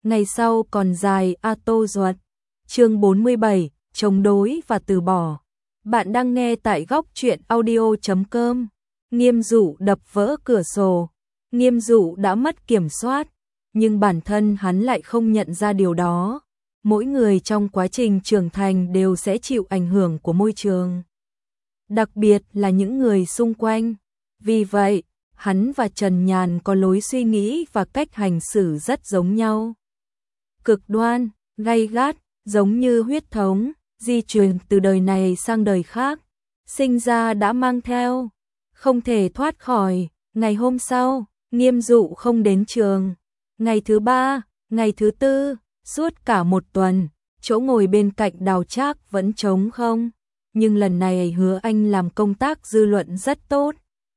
ngày sau còn dài a tô ruột. Chương 47, chống đối và từ bỏ. Bạn đang nghe tại góc truyện audio.com. Nghiêm Dụ đập vỡ cửa sổ. Nghiêm Dụ đã mất kiểm soát, nhưng bản thân hắn lại không nhận ra điều đó. Mỗi người trong quá trình trưởng thành đều sẽ chịu ảnh hưởng của môi trường, đặc biệt là những người xung quanh. Vì vậy, hắn và Trần Nhàn có lối suy nghĩ và cách hành xử rất giống nhau. Cực đoan, gay gắt, giống như huyết thống, di truyền từ đời này sang đời khác, sinh ra đã mang theo, không thể thoát khỏi. Ngày hôm sau, Nghiêm Dụ không đến trường. Ngày thứ ba, ngày thứ tư, suốt cả một tuần, chỗ ngồi bên cạnh Đào Trác vẫn trống không. Nhưng lần này Hứa Anh làm công tác dư luận rất tốt.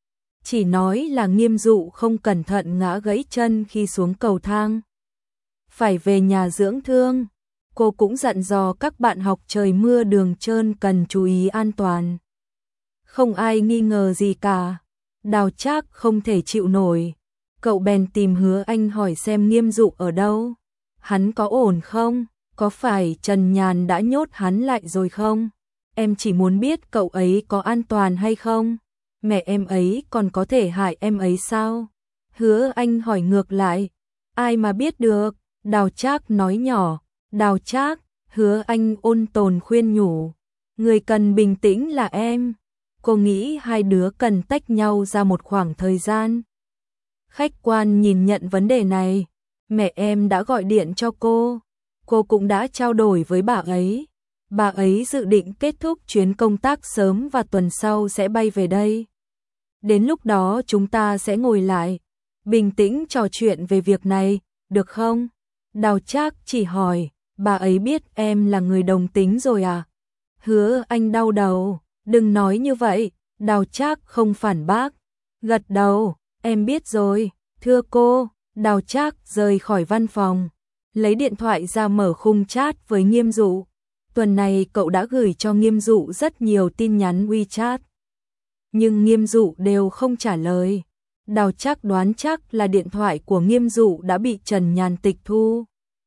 Chỉ nói là Nghiêm Dụ không cẩn thận ngã gãy chân khi xuống cầu thang, phải về nhà dưỡng thương. Cô cũng dặn dò các bạn học trời mưa đường trơn cần chú ý an toàn. Không ai nghi ngờ gì cả. Đào Trác không thể chịu nổi. Cậu bèn tìm Hứa Anh hỏi xem Nghiêm Dụ ở đâu. Hắn có ổn không? Có phải Trần Nhàn đã nhốt hắn lại rồi không? Em chỉ muốn biết cậu ấy có an toàn hay không? Mẹ em ấy còn có thể hại em ấy sao? Hứa Anh hỏi ngược lại. Ai mà biết được? Đào Trác nói nhỏ. Đào Trác, Hứa Anh ôn tồn khuyên nhủ. Người cần bình tĩnh là em. Cô nghĩ hai đứa cần tách nhau ra một khoảng thời gian, khách quan nhìn nhận vấn đề này. Mẹ em đã gọi điện cho cô cũng đã trao đổi với bà ấy. Bà ấy dự định kết thúc chuyến công tác sớm và tuần sau sẽ bay về đây. Đến lúc đó chúng ta sẽ ngồi lại, bình tĩnh trò chuyện về việc này, được không? Đào Trác chỉ hỏi, bà ấy biết em là người đồng tính rồi à? Hứa Anh đau đầu, đừng nói như vậy. Đào Trác không phản bác, gật đầu, em biết rồi, thưa cô. Đào Trác rời khỏi văn phòng, lấy điện thoại ra mở khung chat với Nghiêm Dụ. Tuần này cậu đã gửi cho Nghiêm Dụ rất nhiều tin nhắn WeChat, nhưng Nghiêm Dụ đều không trả lời. Đào Trác đoán chắc là điện thoại của Nghiêm Dụ đã bị Trần Nhàn tịch thu.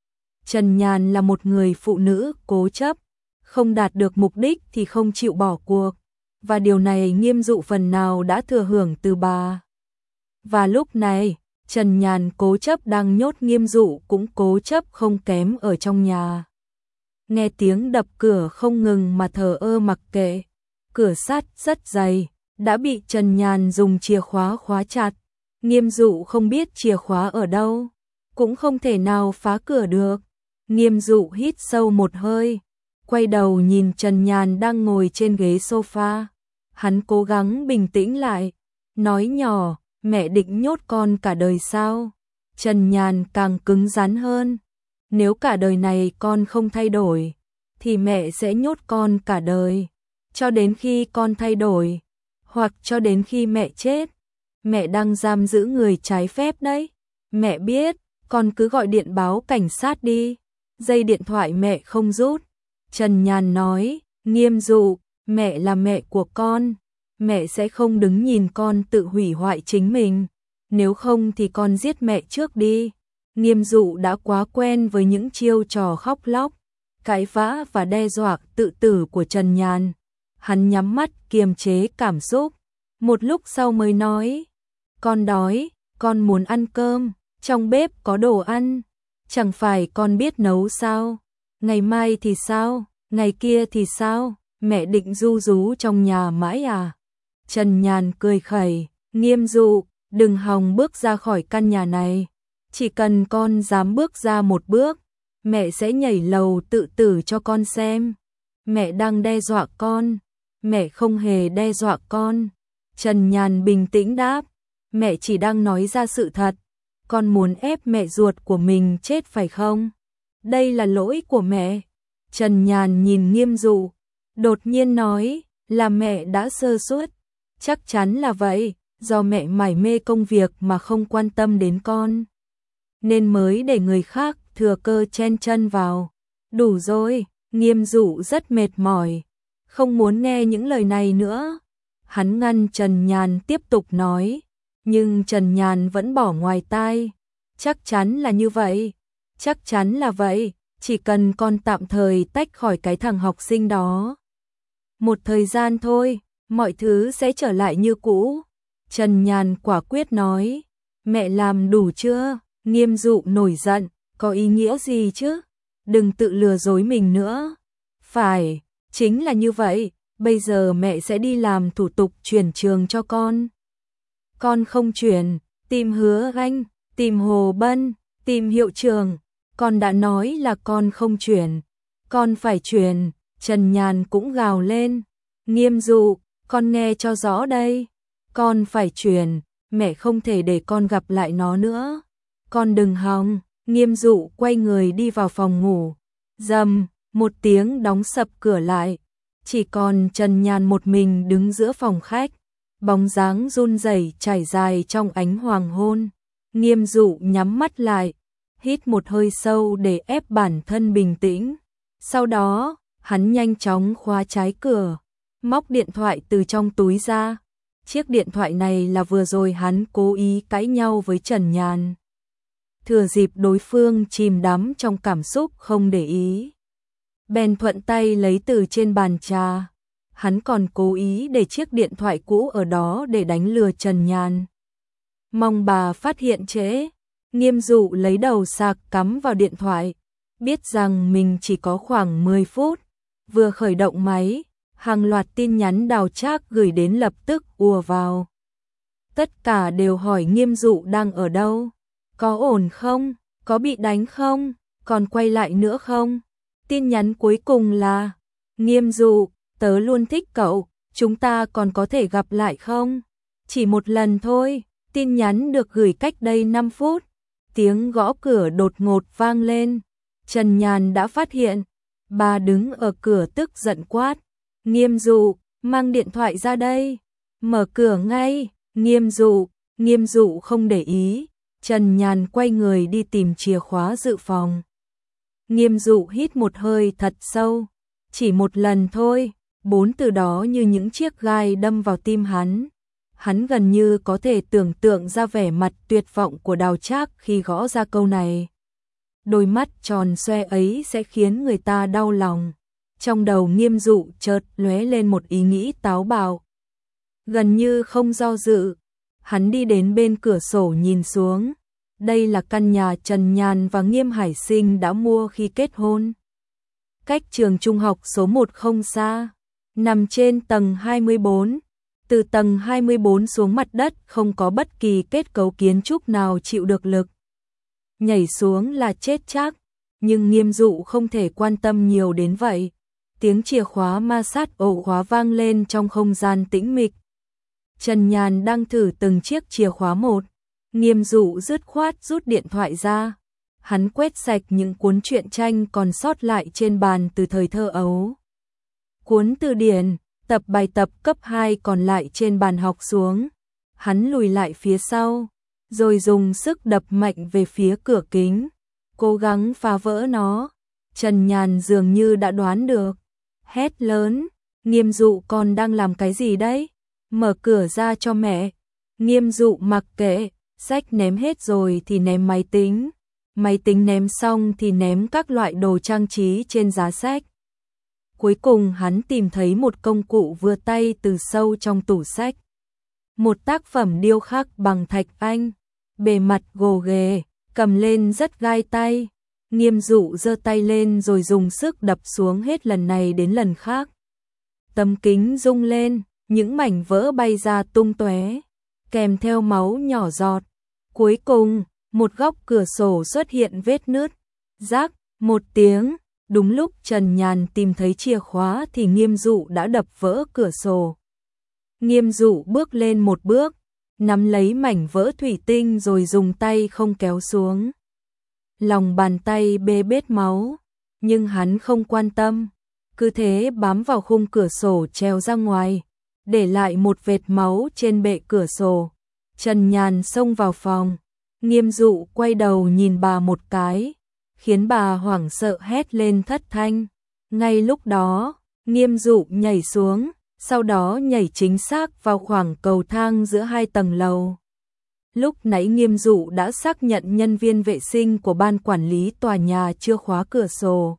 Trần Nhàn là một người phụ nữ cố chấp, không đạt được mục đích thì không chịu bỏ cuộc, và điều này Nghiêm Dụ phần nào đã thừa hưởng từ bà. Và lúc này, Trần Nhàn cố chấp đang nhốt Nghiêm Dụ cũng cố chấp không kém ở trong nhà. Nghe tiếng đập cửa không ngừng mà thờ ơ mặc kệ. Cửa sắt rất dày, đã bị Trần Nhàn dùng chìa khóa khóa chặt. Nghiêm Dụ không biết chìa khóa ở đâu, cũng không thể nào phá cửa được. Nghiêm Dụ hít sâu một hơi, quay đầu nhìn Trần Nhàn đang ngồi trên ghế sofa. Hắn cố gắng bình tĩnh lại, nói nhỏ, mẹ định nhốt con cả đời sao? Trần Nhàn càng cứng rắn hơn. Nếu cả đời này con không thay đổi, thì mẹ sẽ nhốt con cả đời, cho đến khi con thay đổi, hoặc cho đến khi mẹ chết. Mẹ đang giam giữ người trái phép đấy. Mẹ biết, con cứ gọi điện báo cảnh sát đi. Dây điện thoại mẹ không rút. Trần Nhàn nói, Nghiêm Dụ, mẹ là mẹ của con. Mẹ sẽ không đứng nhìn con tự hủy hoại chính mình. Nếu không thì con giết mẹ trước đi. Nghiêm Dụ đã quá quen với những chiêu trò khóc lóc, cãi vã và đe dọa tự tử của Trần Nhàn. Hắn nhắm mắt kiềm chế cảm xúc. Một lúc sau mới nói, con đói, con muốn ăn cơm, trong bếp có đồ ăn. Chẳng phải con biết nấu sao? Ngày mai thì sao? Ngày kia thì sao? Mẹ định ru rú trong nhà mãi à? Trần Nhàn cười khẩy, Nghiêm Dụ, đừng hòng bước ra khỏi căn nhà này. Chỉ cần con dám bước ra một bước, mẹ sẽ nhảy lầu tự tử cho con xem. Mẹ đang đe dọa con. Mẹ không hề đe dọa con. Trần Nhàn bình tĩnh đáp, mẹ chỉ đang nói ra sự thật. Con muốn ép mẹ ruột của mình chết phải không? Đây là lỗi của mẹ. Trần Nhàn nhìn Nghiêm Dụ, đột nhiên nói, là mẹ đã sơ suất. Chắc chắn là vậy, do mẹ mải mê công việc mà không quan tâm đến con, nên mới để người khác thừa cơ chen chân vào. Đủ rồi. Nghiêm Dụ rất mệt mỏi, không muốn nghe những lời này nữa. Hắn ngăn Trần Nhàn tiếp tục nói, nhưng Trần Nhàn vẫn bỏ ngoài tai. Chắc chắn là như vậy. Chắc chắn là vậy, chỉ cần con tạm thời tách khỏi cái thằng học sinh đó. Một thời gian thôi, mọi thứ sẽ trở lại như cũ. Trần Nhàn quả quyết nói. Mẹ làm đủ chưa? Nghiêm Dụ nổi giận, có ý nghĩa gì chứ? Đừng tự lừa dối mình nữa. Phải, chính là như vậy, bây giờ mẹ sẽ đi làm thủ tục chuyển trường cho con. Con không chuyển, tìm Hứa Anh, tìm Hồ Bân, tìm hiệu trưởng. Con đã nói là con không chuyển. Con phải chuyển, Trần Nhàn cũng gào lên. Nghiêm Dụ, con nghe cho rõ đây. Con phải chuyển, mẹ không thể để con gặp lại nó nữa. Con đừng hòng. Nghiêm Dụ quay người đi vào phòng ngủ. Rầm, một tiếng đóng sập cửa lại. Chỉ còn Trần Nhàn một mình đứng giữa phòng khách. Bóng dáng run rẩy trải dài trong ánh hoàng hôn. Nghiêm Dụ nhắm mắt lại, hít một hơi sâu để ép bản thân bình tĩnh. Sau đó, hắn nhanh chóng khóa trái cửa, móc điện thoại từ trong túi ra. Chiếc điện thoại này là vừa rồi hắn cố ý cãi nhau với Trần Nhàn. Thừa dịp đối phương chìm đắm trong cảm xúc không để ý, bèn thuận tay lấy từ trên bàn trà. Hắn còn cố ý để chiếc điện thoại cũ ở đó để đánh lừa Trần Nhàn. Mong bà phát hiện trễ. Nghiêm Dụ lấy đầu sạc cắm vào điện thoại, biết rằng mình chỉ có khoảng 10 phút. Vừa khởi động máy, hàng loạt tin nhắn Đào Trác gửi đến lập tức ùa vào. Tất cả đều hỏi Nghiêm Dụ đang ở đâu, có ổn không, có bị đánh không, còn quay lại nữa không. Tin nhắn cuối cùng là: Nghiêm Dụ, tớ luôn thích cậu, chúng ta còn có thể gặp lại không? Chỉ một lần thôi. Tin nhắn được gửi cách đây 5 phút. Tiếng gõ cửa đột ngột vang lên. Trần Nhàn đã phát hiện. Bà đứng ở cửa tức giận quát: Nghiêm Dụ, mang điện thoại ra đây. Mở cửa ngay. Nghiêm Dụ không để ý. Trần Nhàn quay người đi tìm chìa khóa dự phòng. Nghiêm Dụ hít một hơi thật sâu. Chỉ một lần thôi. 4 từ đó như những chiếc gai đâm vào tim hắn. Hắn gần như có thể tưởng tượng ra vẻ mặt tuyệt vọng của Đào Trác khi gõ ra câu này. Đôi mắt tròn xoe ấy sẽ khiến người ta đau lòng. Trong đầu Nghiêm Dụ chợt lóe lên một ý nghĩ táo bạo. Gần như không do dự, hắn đi đến bên cửa sổ nhìn xuống. Đây là căn nhà Trần Nhàn và Nghiêm Hải Sinh đã mua khi kết hôn. Cách trường trung học số 1 không xa, nằm trên tầng 24. Từ tầng 24 xuống mặt đất không có bất kỳ kết cấu kiến trúc nào chịu được lực. Nhảy xuống là chết chắc, nhưng Nghiêm Dụ không thể quan tâm nhiều đến vậy. Tiếng chìa khóa ma sát ổ khóa vang lên trong không gian tĩnh mịch. Trần Nhàn đang thử từng chiếc chìa khóa một. Nghiêm Dụ dứt khoát rút điện thoại ra. Hắn quét sạch những cuốn truyện tranh còn sót lại trên bàn từ thời thơ ấu. Cuốn từ điển, tập bài tập cấp 2 còn lại trên bàn học xuống. Hắn lùi lại phía sau, rồi dùng sức đập mạnh về phía cửa kính, cố gắng phá vỡ nó. Trần Nhàn dường như đã đoán được, hét lớn: Nghiêm Dụ, con đang làm cái gì đấy? Mở cửa ra cho mẹ. Nghiêm Dụ mặc kệ, sách ném hết rồi thì ném máy tính ném xong thì ném các loại đồ trang trí trên giá sách. Cuối cùng hắn tìm thấy một công cụ vừa tay từ sâu trong tủ sách. Một tác phẩm điêu khắc bằng thạch anh, bề mặt gồ ghề, cầm lên rất gai tay. Nghiêm Dụ giơ tay lên rồi dùng sức đập xuống hết lần này đến lần khác. Tấm kính rung lên, những mảnh vỡ bay ra tung tóe, kèm theo máu nhỏ giọt. Cuối cùng, một góc cửa sổ xuất hiện vết nứt. Rác, một tiếng. Đúng lúc Trần Nhàn tìm thấy chìa khóa thì Nghiêm Dụ đã đập vỡ cửa sổ. Nghiêm Dụ bước lên một bước, nắm lấy mảnh vỡ thủy tinh rồi dùng tay không kéo xuống. Lòng bàn tay bê bết máu, nhưng hắn không quan tâm, cứ thế bám vào khung cửa sổ trèo ra ngoài, để lại một vệt máu trên bệ cửa sổ. Trần Nhàn xông vào phòng, Nghiêm Dụ quay đầu nhìn bà một cái, khiến bà hoảng sợ hét lên thất thanh. Ngay lúc đó, Nghiêm Dụ nhảy xuống, sau đó nhảy chính xác vào khoảng cầu thang giữa 2 tầng lầu. Lúc nãy Nghiêm Dụ đã xác nhận nhân viên vệ sinh của ban quản lý tòa nhà chưa khóa cửa sổ.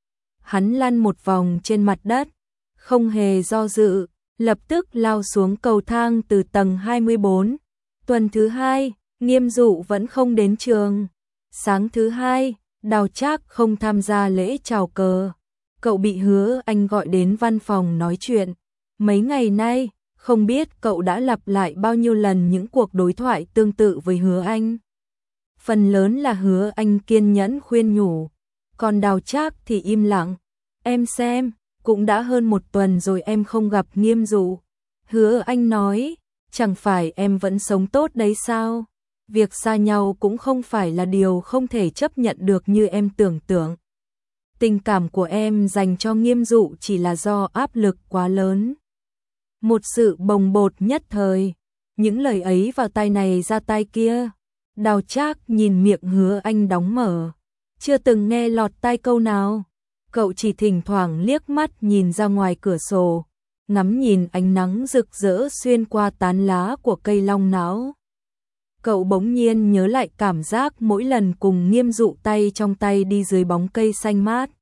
Hắn lăn một vòng trên mặt đất, không hề do dự, lập tức lao xuống cầu thang từ tầng 24. Tuần thứ 2, Nghiêm Dụ vẫn không đến trường. Sáng thứ 2, Đào Trác không tham gia lễ chào cờ. Cậu bị Hứa Anh gọi đến văn phòng nói chuyện. Mấy ngày nay, không biết cậu đã lặp lại bao nhiêu lần những cuộc đối thoại tương tự với Hứa Anh. Phần lớn là Hứa Anh kiên nhẫn khuyên nhủ, còn Đào Trác thì im lặng. Em xem, cũng đã hơn 1 tuần rồi em không gặp Nghiêm Dụ. Hứa Anh nói, chẳng phải em vẫn sống tốt đấy sao? Việc xa nhau cũng không phải là điều không thể chấp nhận được như em tưởng tượng. Tình cảm của em dành cho Nghiêm Dụ chỉ là do áp lực quá lớn. Một sự bồng bột nhất thời, những lời ấy vào tai này ra tai kia. Đào Trác nhìn miệng Hứa Anh đóng mở, chưa từng nghe lọt tai câu nào. Cậu chỉ thỉnh thoảng liếc mắt nhìn ra ngoài cửa sổ, ngắm nhìn ánh nắng rực rỡ xuyên qua tán lá của cây long não. Cậu bỗng nhiên nhớ lại cảm giác mỗi lần cùng Nghiêm Dụ tay trong tay đi dưới bóng cây xanh mát.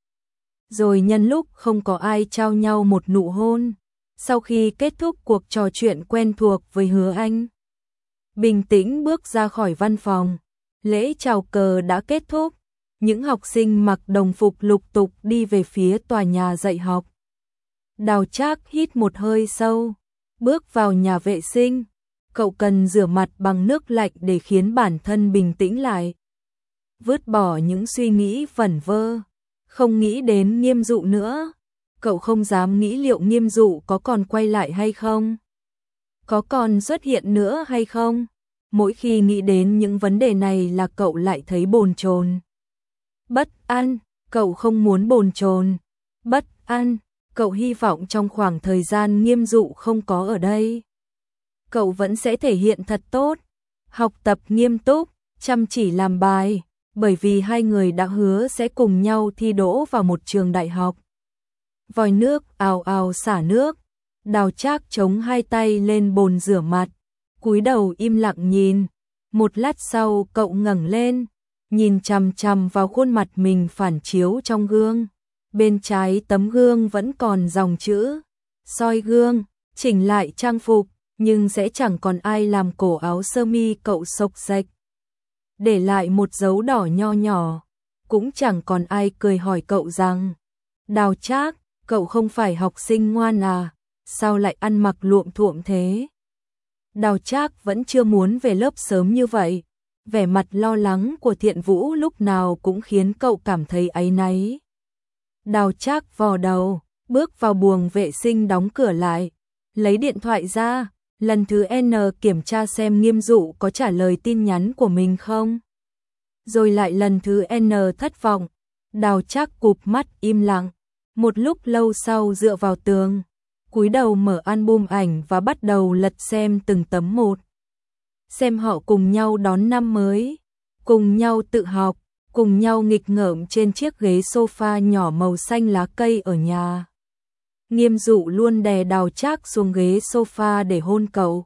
Rồi nhân lúc không có ai trao nhau một nụ hôn, sau khi kết thúc cuộc trò chuyện quen thuộc với Hứa Anh. Bình tĩnh bước ra khỏi văn phòng, lễ chào cờ đã kết thúc, những học sinh mặc đồng phục lục tục đi về phía tòa nhà dạy học. Đào Trác hít một hơi sâu, bước vào nhà vệ sinh. Cậu cần rửa mặt bằng nước lạnh để khiến bản thân bình tĩnh lại. Vứt bỏ những suy nghĩ vẩn vơ, không nghĩ đến Nghiêm Dụ nữa. Cậu không dám nghĩ liệu Nghiêm Dụ có còn quay lại hay không, có còn xuất hiện nữa hay không. Mỗi khi nghĩ đến những vấn đề này là cậu lại thấy bồn chồn, bất an. Cậu không muốn bồn chồn, bất an. Cậu hy vọng trong khoảng thời gian Nghiêm Dụ không có ở đây, cậu vẫn sẽ thể hiện thật tốt, học tập nghiêm túc, chăm chỉ làm bài, bởi vì hai người đã hứa sẽ cùng nhau thi đỗ vào một trường đại học. Vòi nước ào ào xả nước, Đào Trác chống hai tay lên bồn rửa mặt, cúi đầu im lặng nhìn. Một lát sau cậu ngẩng lên, nhìn chằm chằm vào khuôn mặt mình phản chiếu trong gương. Bên trái tấm gương vẫn còn dòng chữ, soi gương, chỉnh lại trang phục, nhưng sẽ chẳng còn ai làm cổ áo sơ mi cậu xộc xệch, để lại một dấu đỏ nho nhỏ. Cũng chẳng còn ai cười hỏi cậu rằng, Đào Trác, cậu không phải học sinh ngoan à, sao lại ăn mặc luộm thuộm thế? Đào Trác vẫn chưa muốn về lớp sớm như vậy. Vẻ mặt lo lắng của Thiện Vũ lúc nào cũng khiến cậu cảm thấy áy náy. Đào Trác vò đầu, bước vào buồng vệ sinh đóng cửa lại, lấy điện thoại ra, lần thứ N kiểm tra xem Nghiêm Dụ có trả lời tin nhắn của mình không. Rồi lại lần thứ N thất vọng, Đào Trác cụp mắt im lặng, một lúc lâu sau dựa vào tường, cúi đầu mở album ảnh và bắt đầu lật xem từng tấm một. Xem họ cùng nhau đón năm mới, cùng nhau tự học, cùng nhau nghịch ngợm trên chiếc ghế sofa nhỏ màu xanh lá cây ở nhà. Nghiêm Dụ luôn đè Đào Trác xuống ghế sofa để hôn cậu.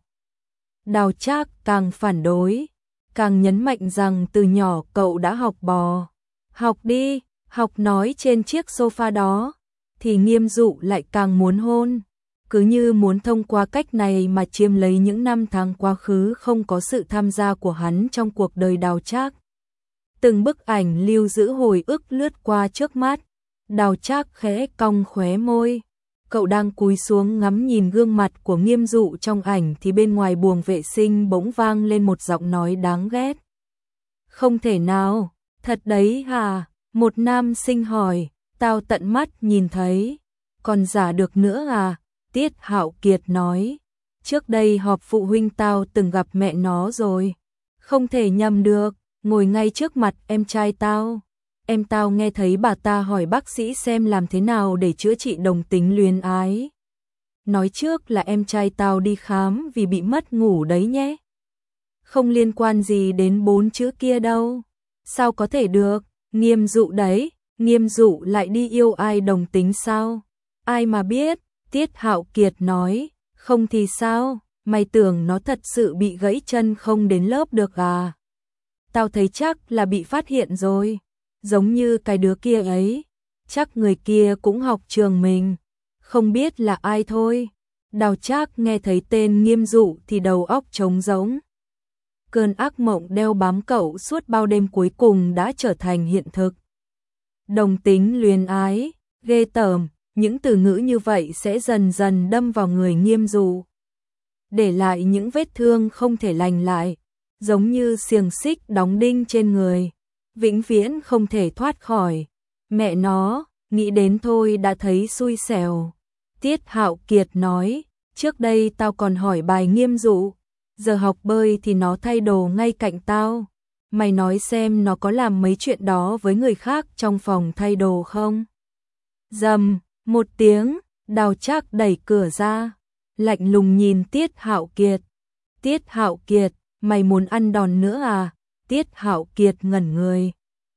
Đào Trác càng phản đối, càng nhấn mạnh rằng từ nhỏ cậu đã học bò. Học đi, học nói trên chiếc sofa đó, thì Nghiêm Dụ lại càng muốn hôn. Cứ như muốn thông qua cách này mà chiếm lấy những năm tháng quá khứ không có sự tham gia của hắn trong cuộc đời Đào Trác. Từng bức ảnh lưu giữ hồi ức lướt qua trước mắt, Đào Trác khẽ cong khóe môi. Cậu đang cúi xuống ngắm nhìn gương mặt của Nghiêm Dụ trong ảnh thì bên ngoài buồng vệ sinh bỗng vang lên một giọng nói đáng ghét. Không thể nào, thật đấy hả? Một nam sinh hỏi, tao tận mắt nhìn thấy, còn giả được nữa à? Tiết Hạo Kiệt nói, trước đây họp phụ huynh tao từng gặp mẹ nó rồi, không thể nhầm được, ngồi ngay trước mặt em trai tao. Em tao nghe thấy bà ta hỏi bác sĩ xem làm thế nào để chữa trị đồng tính luyến ái. Nói trước là em trai tao đi khám vì bị mất ngủ đấy nhé. Không liên quan gì đến 4 chữ kia đâu. Sao có thể được, Nghiêm Dụ đấy, Nghiêm Dụ lại đi yêu ai đồng tính sao? Ai mà biết, Tiết Hạo Kiệt nói, không thì sao, Mày tưởng nó thật sự bị gãy chân không đến lớp được à? Tao thấy chắc là bị phát hiện rồi. Giống như cái đứa kia ấy. Chắc người kia cũng học trường mình. Không biết là ai thôi. Đào Trác nghe thấy tên Nghiêm Dụ thì đầu óc trống rỗng. Cơn ác mộng đeo bám cậu suốt bao đêm cuối cùng đã trở thành hiện thực. Đồng tính luyến ái, ghê tởm, những từ ngữ như vậy sẽ dần dần đâm vào người Nghiêm Dụ, để lại những vết thương không thể lành lại, giống như xiềng xích đóng đinh trên người, vĩnh viễn không thể thoát khỏi. Mẹ nó, nghĩ đến thôi đã thấy xui xẻo. Tiết Hạo Kiệt nói, trước đây tao còn hỏi bài Nghiêm Dụ, giờ học bơi thì nó thay đồ ngay cạnh tao. Mày nói xem nó có làm mấy chuyện đó với người khác trong phòng thay đồ không? Rầm, một tiếng, Đào Trác đẩy cửa ra, lạnh lùng nhìn Tiết Hạo Kiệt. Tiết Hạo Kiệt, mày muốn ăn đòn nữa à? Tiết Hạo Kiệt ngẩn người.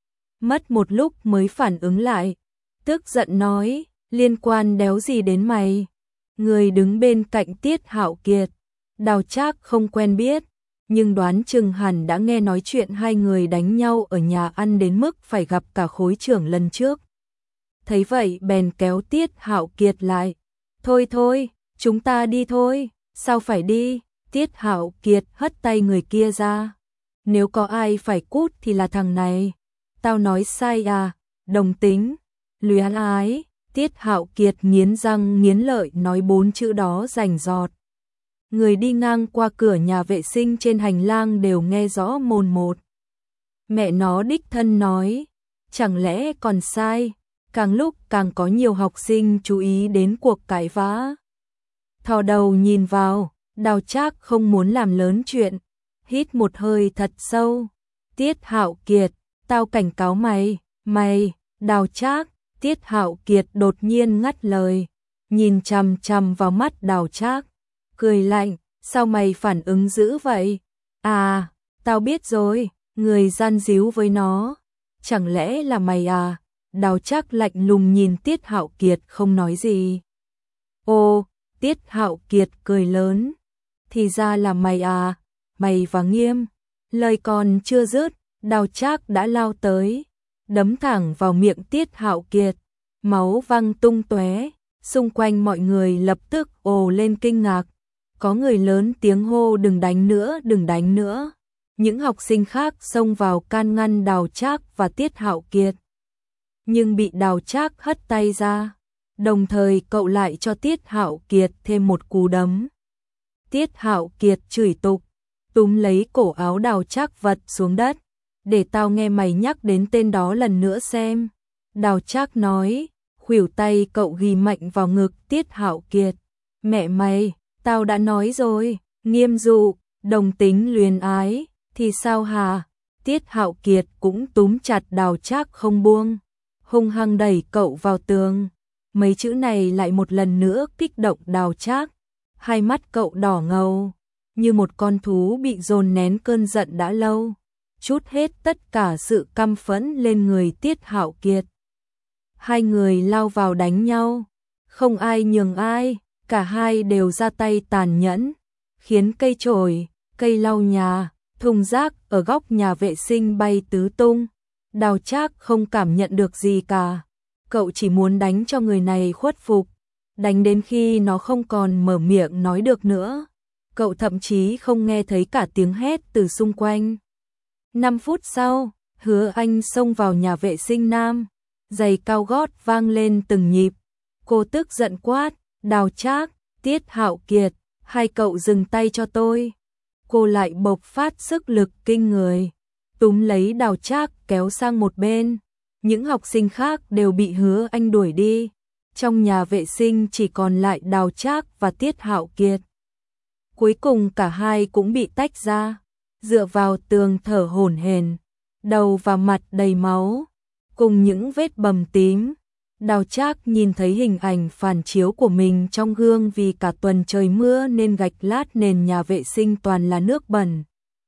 Mất một lúc mới phản ứng lại, tức giận nói, liên quan đéo gì đến mày? Người đứng bên cạnh Tiết Hạo Kiệt, Đào Trác không quen biết, nhưng đoán chừng hẳn đã nghe nói chuyện hai người đánh nhau ở nhà ăn đến mức phải gặp cả khối trưởng lần trước. Thấy vậy bèn kéo Tiết Hạo Kiệt lại. Thôi thôi, chúng ta đi thôi. Sao phải đi? Tiết Hạo Kiệt hất tay người kia ra. Nếu có ai phải cút thì là thằng này. Tao nói sai à? Đồng tính, luyến ái. Tiết Hạo Kiệt nghiến răng nghiến lợi nói 4 chữ đó rành rọt. Người đi ngang qua cửa nhà vệ sinh trên hành lang đều nghe rõ mồn một. Mẹ nó đích thân nói, chẳng lẽ còn sai? Càng lúc càng có nhiều học sinh chú ý đến cuộc cãi vã. Thò đầu nhìn vào, Đào Trác không muốn làm lớn chuyện, hít một hơi thật sâu. Tiết Hạo Kiệt, tao cảnh cáo mày, Đào Trác. Tiết Hạo Kiệt đột nhiên ngắt lời, nhìn chằm chằm vào mắt Đào Trác, cười lạnh, sao mày phản ứng dữ vậy? À, tao biết rồi, người gian díu với nó, chẳng lẽ là mày à? Đào Trác lạnh lùng nhìn Tiết Hạo Kiệt không nói gì. Ô, Tiết Hạo Kiệt cười lớn, thì ra là mày à, mày và Nghiêm. Lời còn chưa dứt, Đào Trác đã lao tới, đấm thẳng vào miệng Tiết Hạo Kiệt, máu văng tung tóe, xung quanh mọi người lập tức ồ lên kinh ngạc, có người lớn tiếng hô đừng đánh nữa, đừng đánh nữa. Những học sinh khác xông vào can ngăn Đào Trác và Tiết Hạo Kiệt, nhưng bị Đào Trác hất tay ra, đồng thời cậu lại cho Tiết Hạo Kiệt thêm một cú đấm. Tiết Hạo Kiệt chửi tục, túm lấy cổ áo Đào Trác vật xuống đất. Để tao nghe mày nhắc đến tên đó lần nữa xem. Đào Trác nói, khuỷu tay cậu ghi mạnh vào ngực Tiết Hạo Kiệt. Mẹ mày, tao đã nói rồi, Nghiêm Dụ, đồng tính luyến ái, thì sao hả? Tiết Hạo Kiệt cũng túm chặt Đào Trác không buông, hung hăng đẩy cậu vào tường. Mấy chữ này lại một lần nữa kích động Đào Trác. Hai mắt cậu đỏ ngầu, như một con thú bị dồn nén cơn giận đã lâu, trút hết tất cả sự căm phẫn lên người Tiết Hạo Kiệt. Hai người lao vào đánh nhau, không ai nhường ai, cả hai đều ra tay tàn nhẫn, khiến cây chổi, cây lau nhà, thùng rác ở góc nhà vệ sinh bay tứ tung. Đào Trác không cảm nhận được gì cả, cậu chỉ muốn đánh cho người này khuất phục, đánh đến khi nó không còn mở miệng nói được nữa. Cậu thậm chí không nghe thấy cả tiếng hét từ xung quanh. 5 phút sau, Hứa Anh xông vào nhà vệ sinh nam, giày cao gót vang lên từng nhịp. Cô tức giận quát, Đào Trác, Tiết Hạo Kiệt, hai cậu dừng tay cho tôi. Cô lại bộc phát sức lực kinh người, túm lấy Đào Trác kéo sang một bên. Những học sinh khác đều bị Hứa Anh đuổi đi. Trong nhà vệ sinh chỉ còn lại Đào Trác và Tiết Hạo Kiệt. Cuối cùng cả hai cũng bị tách ra, dựa vào tường thở hổn hển, đầu và mặt đầy máu, cùng những vết bầm tím. Đào Trác nhìn thấy hình ảnh phản chiếu của mình trong gương, vì cả tuần trời mưa nên gạch lát nền nhà vệ sinh toàn là nước bẩn.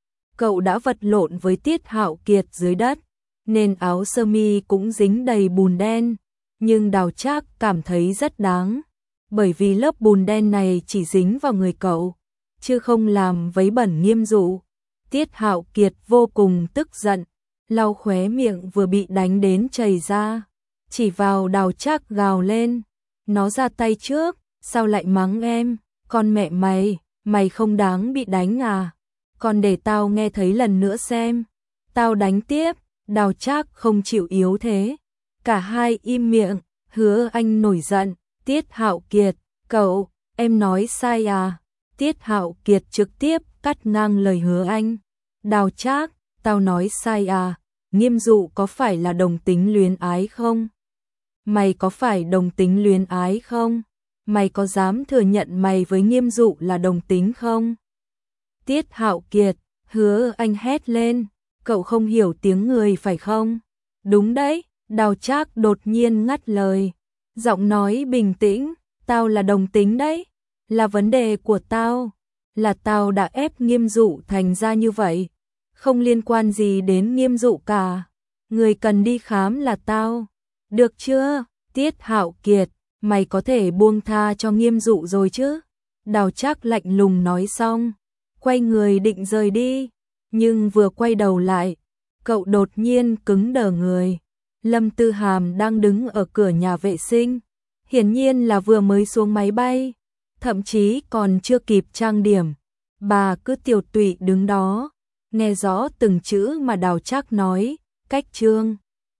Cậu đã vật lộn với Tiết Hạo Kiệt dưới đất, nên áo sơ mi cũng dính đầy bùn đen, nhưng Đào Trác cảm thấy rất đáng, bởi vì lớp bùn đen này chỉ dính vào người cậu, chứ không làm vấy bẩn Nghiêm Dụ. Tiết Hạo Kiệt vô cùng tức giận, lau khóe miệng vừa bị đánh đến chảy ra, chỉ vào Đào Trác gào lên, nó ra tay trước, sao lại mắng em, con mẹ mày, mày không đáng bị đánh à, còn để tao nghe thấy lần nữa xem, tao đánh tiếp. Đào Trác không chịu yếu thế, cả hai im miệng. Hứa Anh nổi giận, Tiết Hạo Kiệt, cậu, em nói sai à? Tiết Hạo Kiệt trực tiếp cắt ngang lời Hứa Anh. Đào Trác, tao nói sai à? Nghiêm Dụ có phải là đồng tính luyến ái không? Mày có phải đồng tính luyến ái không? Mày có dám thừa nhận mày với Nghiêm Dụ là đồng tính không? Tiết Hạo Kiệt, Hứa Anh hét lên, cậu không hiểu tiếng người phải không? Đúng đấy, Đào Trác đột nhiên ngắt lời, giọng nói bình tĩnh, tao là đồng tính đấy, là vấn đề của tao, là tao đã ép Nghiêm Dụ thành ra như vậy, không liên quan gì đến Nghiêm Dụ cả, người cần đi khám là tao, được chưa? Tiết Hạo Kiệt, mày có thể buông tha cho Nghiêm Dụ rồi chứ? Đào Trác lạnh lùng nói xong, quay người định rời đi, nhưng vừa quay đầu lại, cậu đột nhiên cứng đờ người. Lâm Tư Hàm đang đứng ở cửa nhà vệ sinh, hiển nhiên là vừa mới xuống máy bay, thậm chí còn chưa kịp trang điểm. Bà cứ tiều tụy đứng đó, nghe rõ từng chữ mà Đào Trác nói, cách Trương